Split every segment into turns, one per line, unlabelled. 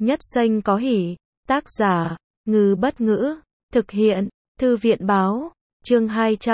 Nhất danh có hỷ. Tác giả, Ngư Bất Ngữ. Thực hiện, Thư viện Báo. Chương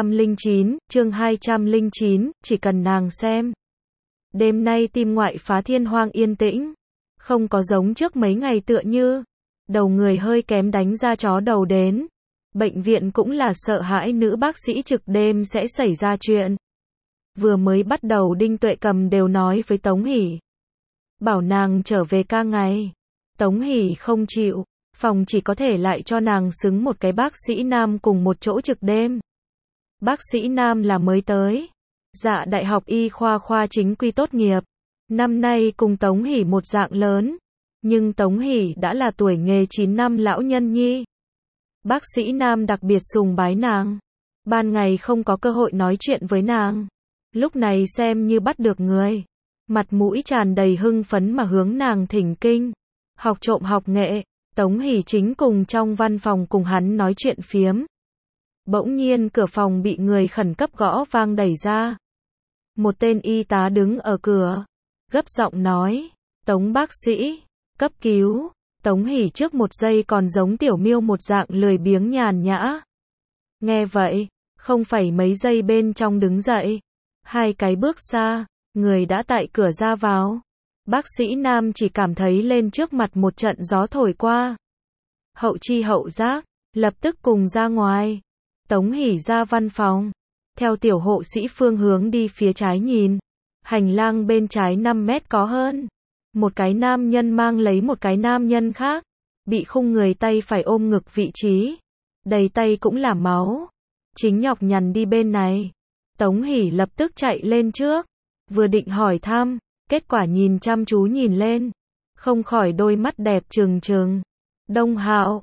209, chỉ cần nàng xem. Đêm nay tim ngoại phá thiên hoang yên tĩnh. Không có giống trước mấy ngày tựa như đầu người hơi kém đánh ra chó đầu đến. Bệnh viện cũng là sợ hãi nữ bác sĩ trực đêm sẽ xảy ra chuyện. Vừa mới bắt đầu Đinh Tuệ Cầm đều nói với Tống Hỷ. Bảo nàng trở về ca ngày. Tống Hỷ không chịu, phòng chỉ có thể lại cho nàng xứng một cái bác sĩ nam cùng một chỗ trực đêm. Bác sĩ nam là mới tới. Dạ đại học y khoa chính quy tốt nghiệp. Năm nay cùng Tống Hỷ một dạng lớn. Nhưng Tống Hỷ đã là tuổi nghề 9 năm lão nhân nhi. Bác sĩ nam đặc biệt sùng bái nàng. Ban ngày không có cơ hội nói chuyện với nàng. Lúc này xem như bắt được người. Mặt mũi tràn đầy hưng phấn mà hướng nàng thỉnh kinh. Học trộm học nghệ. Tống Hỷ chính cùng trong văn phòng cùng hắn nói chuyện phiếm. Bỗng nhiên cửa phòng bị người khẩn cấp gõ vang đẩy ra. Một tên y tá đứng ở cửa. Gấp giọng nói. Tống bác sĩ. Cấp cứu. Tống Hỷ trước một giây còn giống tiểu miêu một dạng lười biếng nhàn nhã. Nghe vậy, không phải mấy giây bên trong đứng dậy. Hai cái bước xa, người đã tại cửa ra vào. Bác sĩ nam chỉ cảm thấy lên trước mặt một trận gió thổi qua. Hậu chi hậu giác, lập tức cùng ra ngoài. Tống Hỷ ra văn phòng. Theo tiểu hộ sĩ phương hướng đi phía trái nhìn. Hành lang bên trái 5 mét có hơn. Một cái nam nhân mang lấy một cái nam nhân khác. Bị khung người tay phải ôm ngực vị trí. Đầy tay cũng là máu. Chính nhọc nhằn đi bên này. Tống Hỷ lập tức chạy lên trước. Vừa định hỏi thăm. Kết quả nhìn chăm chú nhìn lên. Không khỏi đôi mắt đẹp trừng trừng. Đông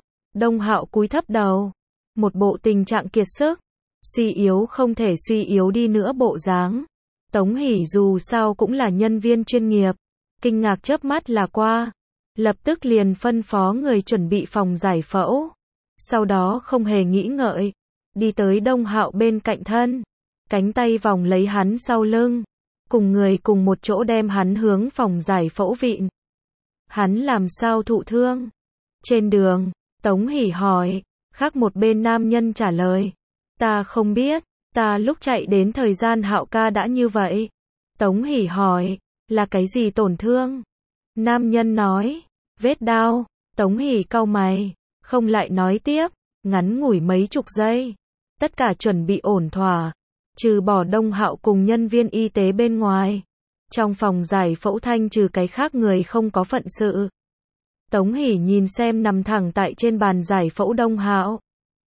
Hạo cúi thấp đầu. Một bộ tình trạng kiệt sức. Suy yếu không thể suy yếu đi nữa bộ dáng. Tống Hỷ dù sao cũng là nhân viên chuyên nghiệp. Kinh ngạc chớp mắt là qua. Lập tức liền phân phó người chuẩn bị phòng giải phẫu. Sau đó không hề nghĩ ngợi. Đi tới Đông Hạo bên cạnh thân. Cánh tay vòng lấy hắn sau lưng. Cùng người cùng một chỗ đem hắn hướng phòng giải phẫu vịn. Hắn làm sao thụ thương? Trên đường, Tống Hỷ hỏi. Khác một bên nam nhân trả lời. Ta không biết, ta lúc chạy đến thời gian Hạo ca đã như vậy. Tống Hỷ hỏi. Là cái gì tổn thương? Nam nhân nói. Vết đao. Tống Hỷ cau mày. Không lại nói tiếp. Ngắn ngủi mấy chục giây. Tất cả chuẩn bị ổn thỏa. Trừ bỏ Đông Hạo cùng nhân viên y tế bên ngoài. Trong phòng giải phẫu thanh trừ cái khác người không có phận sự. Tống Hỷ nhìn xem nằm thẳng tại trên bàn giải phẫu Đông Hạo.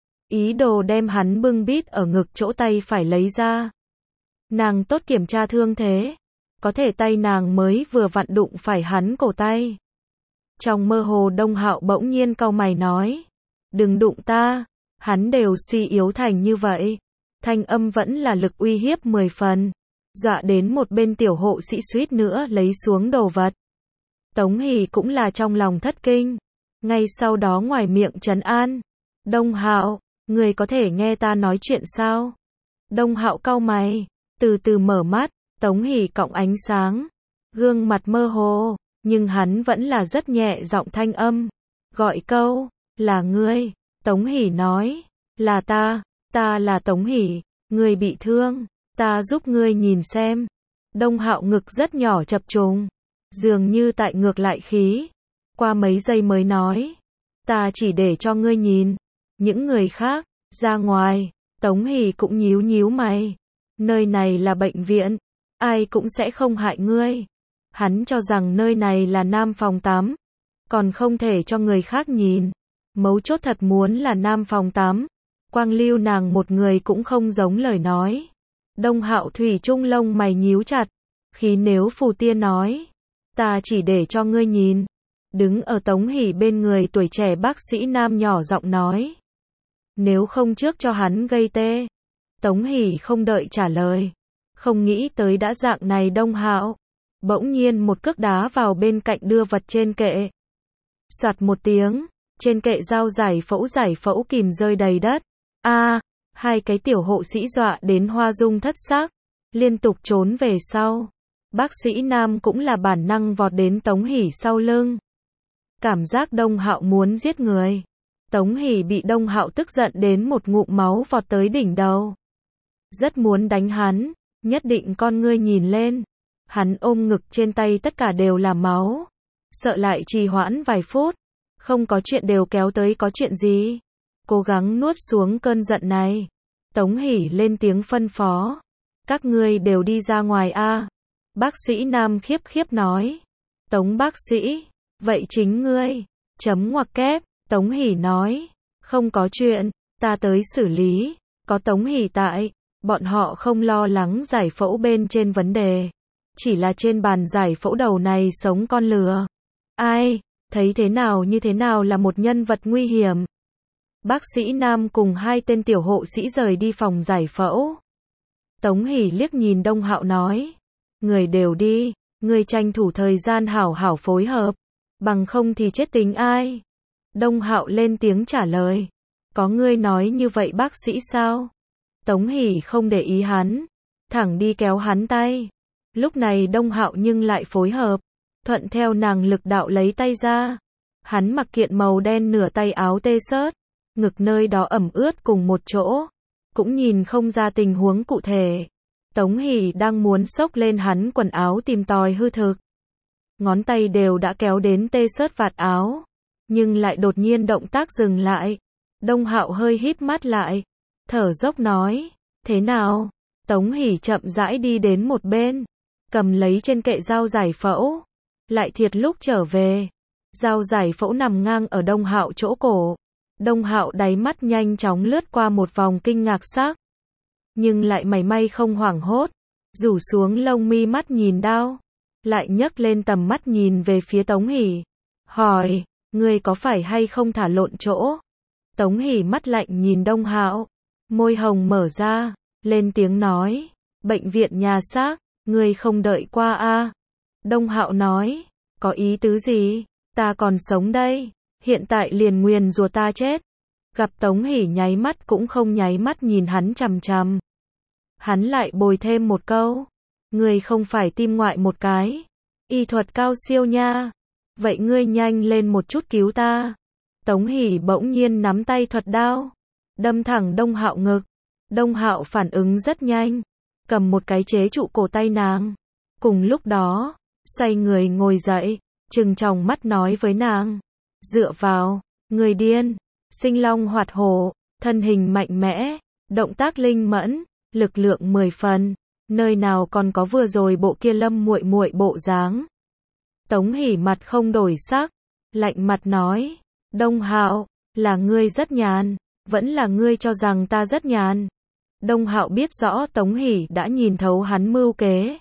Ý đồ đem hắn bưng bít ở ngực chỗ tay phải lấy ra. Nàng tốt kiểm tra thương thế. Có thể tay nàng mới vừa vặn đụng phải hắn cổ tay. Trong mơ hồ Đông Hạo bỗng nhiên cau mày nói. Đừng đụng ta. Hắn đều suy yếu thành như vậy. Thanh âm vẫn là lực uy hiếp 10 phần. Dọa đến một bên tiểu hộ sĩ suýt nữa lấy xuống đồ vật. Tống Hỷ cũng là trong lòng thất kinh. Ngay sau đó ngoài miệng trấn an. Đông Hạo, người có thể nghe ta nói chuyện sao? Đông Hạo cau mày. Từ từ mở mắt. Tống Hỷ cọng ánh sáng. Gương mặt mơ hồ. Nhưng hắn vẫn là rất nhẹ giọng thanh âm. Gọi câu. Là ngươi. Tống Hỷ nói. Là ta. Ta là Tống Hỷ. Ngươi bị thương. Ta giúp ngươi nhìn xem. Đông Hạo ngực rất nhỏ chập trùng. Dường như tại ngược lại khí. Qua mấy giây mới nói. Ta chỉ để cho ngươi nhìn. Những người khác. Ra ngoài. Tống Hỷ cũng nhíu nhíu mày. Nơi này là bệnh viện. Ai cũng sẽ không hại ngươi. Hắn cho rằng nơi này là nam phòng tắm. Còn không thể cho người khác nhìn. Mấu chốt thật muốn là nam phòng tắm. Quang lưu nàng một người cũng không giống lời nói. Đông Hạo thủy chung lông mày nhíu chặt. Khi nếu phù tiên nói. Ta chỉ để cho ngươi nhìn. Đứng ở Tống Hỷ bên người tuổi trẻ bác sĩ nam nhỏ giọng nói. Nếu không trước cho hắn gây tê. Tống Hỷ không đợi trả lời. Không nghĩ tới đã dạng này Đông Hạo. Bỗng nhiên một cước đá vào bên cạnh đưa vật trên kệ. Soạt một tiếng. Trên kệ dao giải phẫu kìm rơi đầy đất. Hai cái tiểu hộ sĩ dọa đến hoa dung thất sắc. Liên tục trốn về sau. Bác sĩ nam cũng là bản năng vọt đến Tống Hỷ sau lưng. cảm giác Đông Hạo muốn giết người. Tống Hỷ bị Đông Hạo tức giận đến một ngụm máu vọt tới đỉnh đầu. Rất muốn đánh hắn, nhất định con ngươi nhìn lên. Hắn ôm ngực trên tay tất cả đều là máu. Sợ lại trì hoãn vài phút. Không có chuyện đều kéo tới có chuyện gì. Cố gắng nuốt xuống cơn giận này. Tống Hỷ lên tiếng phân phó. Các ngươi đều đi ra ngoài a. Bác sĩ Nam khiếp khiếp nói. Tống bác sĩ, vậy chính ngươi. Chấm ngoặc kép, Tống Hỷ nói. Không có chuyện, ta tới xử lý. Có Tống Hỷ tại, bọn họ không lo lắng giải phẫu bên trên vấn đề. Chỉ là trên bàn giải phẫu đầu này sống con lừa. Ai, thấy thế nào như thế nào là một nhân vật nguy hiểm. Bác sĩ Nam cùng hai tên tiểu hộ sĩ rời đi phòng giải phẫu. Tống Hỷ liếc nhìn Đông Hạo nói. Người đều đi, người tranh thủ thời gian hảo hảo phối hợp. Bằng không thì chết tính ai. Đông Hạo lên tiếng trả lời. Có ngươi nói như vậy bác sĩ sao? Tống Hỷ không để ý hắn. Thẳng đi kéo hắn tay. Lúc này Đông Hạo nhưng lại phối hợp. Thuận theo nàng lực đạo lấy tay ra. Hắn mặc kiện màu đen nửa tay áo tê xớt. Ngực nơi đó ẩm ướt cùng một chỗ. Cũng nhìn không ra tình huống cụ thể. Tống Hỷ đang muốn xốc lên hắn quần áo tìm tòi hư thực. Ngón tay đều đã kéo đến tê xớt vạt áo. Nhưng lại đột nhiên động tác dừng lại. Đông Hạo hơi híp mắt lại. Thở dốc nói. Thế nào? Tống Hỷ chậm rãi đi đến một bên. Cầm lấy trên kệ dao giải phẫu. Lại thiệt lúc trở về. Dao giải phẫu nằm ngang ở Đông Hạo chỗ cổ. Đông Hạo đáy mắt nhanh chóng lướt qua một vòng kinh ngạc sắc. Nhưng lại mảy may không hoảng hốt. Rủ xuống lông mi mắt nhìn đao. Lại nhấc lên tầm mắt nhìn về phía Tống Hỷ. Hỏi, ngươi có phải hay không thả lộn chỗ? Tống Hỷ mắt lạnh nhìn Đông Hạo. Môi hồng mở ra. Lên tiếng nói. Bệnh viện nhà xác, ngươi không đợi qua a? Đông Hạo nói. Có ý tứ gì? Ta còn sống đây. Hiện tại liền nguyền rủa ta chết. Gặp Tống Hỷ nháy mắt cũng không nháy mắt nhìn hắn chằm chằm. Hắn lại bồi thêm một câu. Ngươi không phải tim ngoại một cái. Y thuật cao siêu nha. Vậy ngươi nhanh lên một chút cứu ta. Tống Hỷ bỗng nhiên nắm tay thuật đao. Đâm thẳng Đông Hạo ngực. Đông Hạo phản ứng rất nhanh. Cầm một cái chế trụ cổ tay nàng. Cùng lúc đó, xoay người ngồi dậy. Trừng tròng mắt nói với nàng. Dựa vào, người điên. Sinh long hoạt hổ, thân hình mạnh mẽ, động tác linh mẫn, lực lượng 10 phần, nơi nào còn có vừa rồi bộ kia Lâm muội muội bộ dáng. Tống Hỷ mặt không đổi sắc, lạnh mặt nói, Đông Hạo, là ngươi rất nhàn, vẫn là ngươi cho rằng ta rất nhàn. Đông Hạo biết rõ Tống Hỷ đã nhìn thấu hắn mưu kế.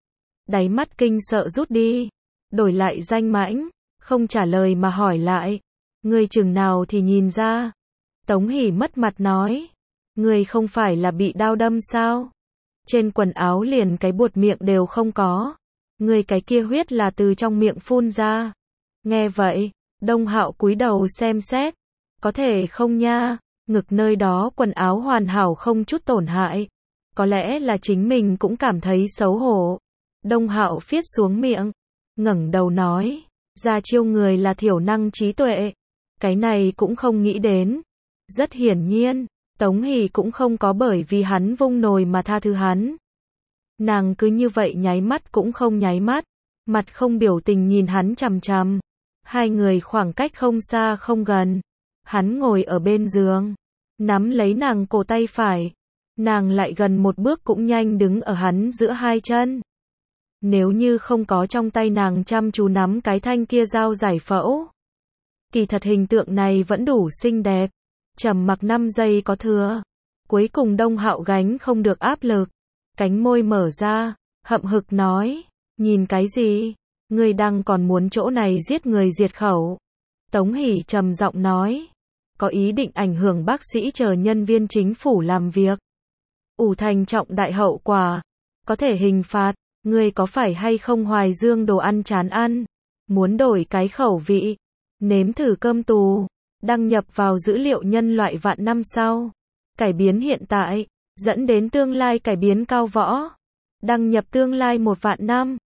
Đáy mắt kinh sợ rút đi, đổi lại danh mãnh, không trả lời mà hỏi lại. Ngươi chừng nào thì nhìn ra. Tống Hỷ mất mặt nói. Ngươi không phải là bị đao đâm sao? Trên quần áo liền cái buột miệng đều không có. Ngươi cái kia huyết là từ trong miệng phun ra. Nghe vậy, Đông Hạo cúi đầu xem xét. Có thể không nha, ngực nơi đó quần áo hoàn hảo không chút tổn hại. Có lẽ là chính mình cũng cảm thấy xấu hổ. Đông Hạo phiết xuống miệng, ngẩng đầu nói. Ra chiêu người là thiểu năng trí tuệ. Cái này cũng không nghĩ đến. Rất hiển nhiên, Tống Hỷ cũng không có bởi vì hắn vung nồi mà tha thứ hắn. Nàng cứ như vậy nháy mắt cũng không nháy mắt, mặt không biểu tình nhìn hắn chằm chằm. Hai người khoảng cách không xa không gần. Hắn ngồi ở bên giường, nắm lấy nàng cổ tay phải. Nàng lại gần một bước cũng nhanh đứng ở hắn giữa hai chân. Nếu như không có trong tay nàng chăm chú nắm cái thanh kia dao giải phẫu, kỳ thật hình tượng này vẫn đủ xinh đẹp. Trầm mặc 5 giây có thừa. Cuối cùng Đông Hạo gánh không được áp lực. Cánh môi mở ra, hậm hực nói. Nhìn cái gì? Ngươi đang còn muốn chỗ này giết người diệt khẩu. Tống Hỷ trầm giọng nói. Có ý định ảnh hưởng bác sĩ chờ nhân viên chính phủ làm việc. Ủ thành trọng đại hậu quả. Có thể hình phạt. Ngươi có phải hay không hoài dương đồ ăn chán ăn? Muốn đổi cái khẩu vị? Nếm thử cơm tù. Đăng nhập vào dữ liệu nhân loại vạn năm sau. Cải biến hiện tại, dẫn đến tương lai cải biến cao võ. Đăng nhập tương lai 1 vạn năm.